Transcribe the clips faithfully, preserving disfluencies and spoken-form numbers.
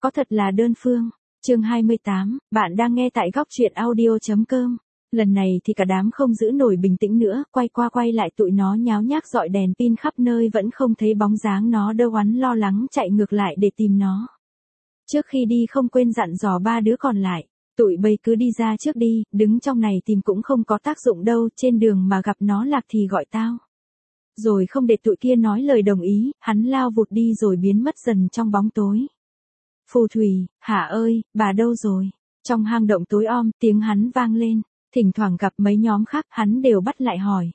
Có thật là đơn phương. Chương hai mươi tám, bạn đang nghe tại góc truyện audio chấm com. Lần này thì cả đám không giữ nổi bình tĩnh nữa, quay qua quay lại tụi nó nháo nhác dọi đèn pin khắp nơi vẫn không thấy bóng dáng nó đâu, oán lo lắng chạy ngược lại để tìm nó. Trước khi đi không quên dặn dò ba đứa còn lại, tụi bây cứ đi ra trước đi, đứng trong này tìm cũng không có tác dụng đâu, trên đường mà gặp nó lạc thì gọi tao. Rồi không để tụi kia nói lời đồng ý, hắn lao vụt đi rồi biến mất dần trong bóng tối. Phù Thủy, Hà ơi, bà đâu rồi? Trong hang động tối om, tiếng hắn vang lên, thỉnh thoảng gặp mấy nhóm khác hắn đều bắt lại hỏi.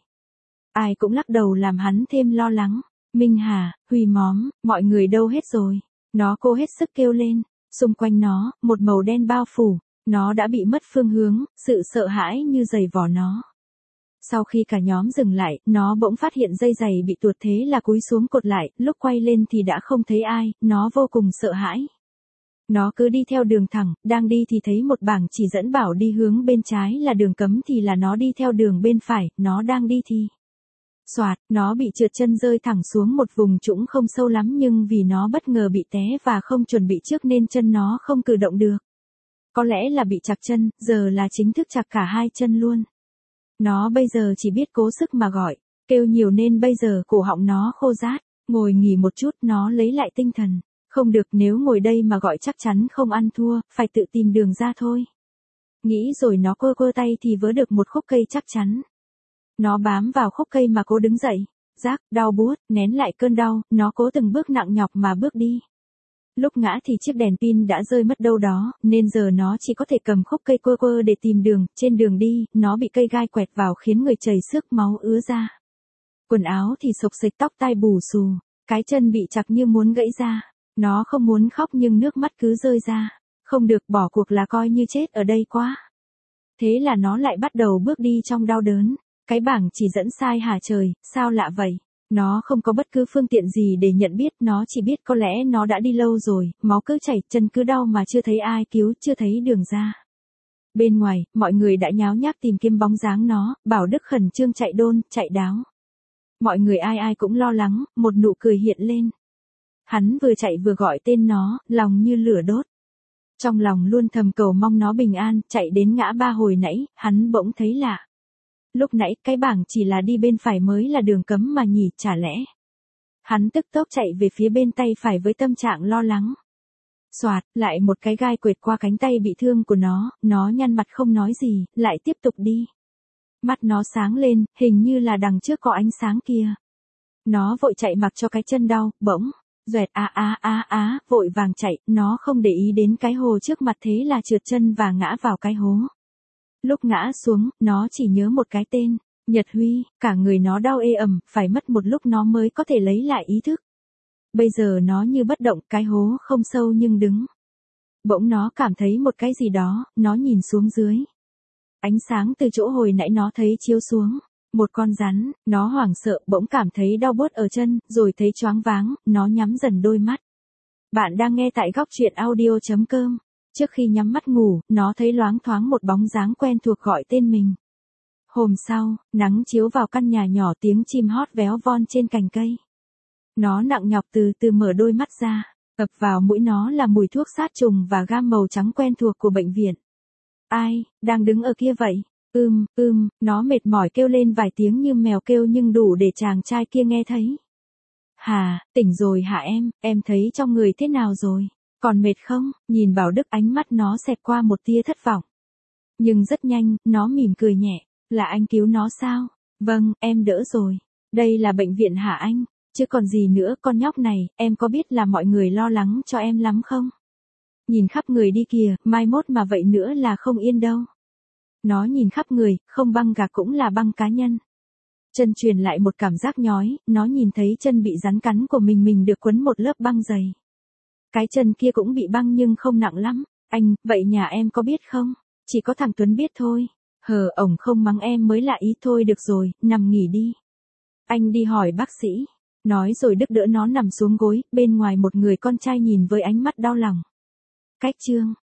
Ai cũng lắc đầu làm hắn thêm lo lắng. Minh Hà, Huy Móm, mọi người đâu hết rồi? Nó cố hết sức kêu lên, xung quanh nó, một màu đen bao phủ, nó đã bị mất phương hướng, sự sợ hãi như giày vò nó. Sau khi cả nhóm dừng lại, nó bỗng phát hiện dây giày bị tuột, thế là cúi xuống cột lại, lúc quay lên thì đã không thấy ai, nó vô cùng sợ hãi. Nó cứ đi theo đường thẳng, đang đi thì thấy một bảng chỉ dẫn bảo đi hướng bên trái là đường cấm, thì là nó đi theo đường bên phải, nó đang đi thì xoạt, nó bị trượt chân rơi thẳng xuống một vùng trũng không sâu lắm, nhưng vì nó bất ngờ bị té và không chuẩn bị trước nên chân nó không cử động được. Có lẽ là bị trặc chân, giờ là chính thức trặc cả hai chân luôn. Nó bây giờ chỉ biết cố sức mà gọi, kêu nhiều nên bây giờ cổ họng nó khô rát, ngồi nghỉ một chút nó lấy lại tinh thần. Không được, nếu ngồi đây mà gọi chắc chắn không ăn thua, phải tự tìm đường ra thôi. Nghĩ rồi nó quơ quơ tay thì vớ được một khúc cây chắc chắn. Nó bám vào khúc cây mà cố đứng dậy, rác, đau buốt, nén lại cơn đau, nó cố từng bước nặng nhọc mà bước đi. Lúc ngã thì chiếc đèn pin đã rơi mất đâu đó, nên giờ nó chỉ có thể cầm khúc cây quơ quơ để tìm đường, trên đường đi, nó bị cây gai quẹt vào khiến người chảy xước máu ứa ra. Quần áo thì xộc xệch, tóc tai bù xù, cái chân bị chặt như muốn gãy ra. Nó không muốn khóc nhưng nước mắt cứ rơi ra. Không được, bỏ cuộc là coi như chết ở đây quá. Thế là nó lại bắt đầu bước đi trong đau đớn. Cái bảng chỉ dẫn sai hả trời, sao lạ vậy? Nó không có bất cứ phương tiện gì để nhận biết, nó chỉ biết có lẽ nó đã đi lâu rồi, máu cứ chảy, chân cứ đau mà chưa thấy ai cứu, chưa thấy đường ra. Bên ngoài, mọi người đã nháo nhác tìm kiếm bóng dáng nó, Bảo Đức khẩn trương chạy đôn, chạy đáo. Mọi người ai ai cũng lo lắng, một nụ cười hiện lên. Hắn vừa chạy vừa gọi tên nó, lòng như lửa đốt. Trong lòng luôn thầm cầu mong nó bình an, chạy đến ngã ba hồi nãy, hắn bỗng thấy lạ. Lúc nãy, cái bảng chỉ là đi bên phải mới là đường cấm mà nhỉ, chả lẽ. Hắn tức tốc chạy về phía bên tay phải với tâm trạng lo lắng. Xoạt, lại một cái gai quệt qua cánh tay bị thương của nó, nó nhăn mặt không nói gì, lại tiếp tục đi. Mắt nó sáng lên, hình như là đằng trước có ánh sáng kia. Nó vội chạy mặc cho cái chân đau, bỗng. Duệt á á á á, vội vàng chạy, nó không để ý đến cái hồ trước mặt, thế là trượt chân và ngã vào cái hố. Lúc ngã xuống, nó chỉ nhớ một cái tên, Nhật Huy, cả người nó đau ê ẩm, phải mất một lúc nó mới có thể lấy lại ý thức. Bây giờ nó như bất động, cái hố không sâu nhưng đứng. Bỗng nó cảm thấy một cái gì đó, nó nhìn xuống dưới. Ánh sáng từ chỗ hồi nãy nó thấy chiếu xuống. Một con rắn, nó hoảng sợ, bỗng cảm thấy đau buốt ở chân, rồi thấy choáng váng, nó nhắm dần đôi mắt. Bạn đang nghe tại góc truyện audio chấm com. Trước khi nhắm mắt ngủ, nó thấy loáng thoáng một bóng dáng quen thuộc gọi tên mình. Hôm sau, nắng chiếu vào căn nhà nhỏ, tiếng chim hót véo von trên cành cây. Nó nặng nhọc từ từ mở đôi mắt ra, ập vào mũi nó là mùi thuốc sát trùng và gam màu trắng quen thuộc của bệnh viện. Ai, đang đứng ở kia vậy? Ưm, ưm, nó mệt mỏi kêu lên vài tiếng như mèo kêu nhưng đủ để chàng trai kia nghe thấy. Hà, tỉnh rồi hả em, em thấy trong người thế nào rồi? Còn mệt không? Nhìn Bảo Đức, ánh mắt nó xẹt qua một tia thất vọng. Nhưng rất nhanh, nó mỉm cười nhẹ. Là anh cứu nó sao? Vâng, em đỡ rồi. Đây là bệnh viện hả anh? Chứ còn gì nữa, con nhóc này, em có biết là mọi người lo lắng cho em lắm không? Nhìn khắp người đi kìa, mai mốt mà vậy nữa là không yên đâu. Nó nhìn khắp người, không băng gạc cũng là băng cá nhân. Chân truyền lại một cảm giác nhói, nó nhìn thấy chân bị rắn cắn của mình mình được quấn một lớp băng dày. Cái chân kia cũng bị băng nhưng không nặng lắm. Anh, vậy nhà em có biết không? Chỉ có thằng Tuấn biết thôi. Hờ, ổng không mắng em mới lạ ý, thôi được rồi, nằm nghỉ đi. Anh đi hỏi bác sĩ. Nói rồi Đức đỡ nó nằm xuống gối, bên ngoài một người con trai nhìn với ánh mắt đau lòng. Cách chương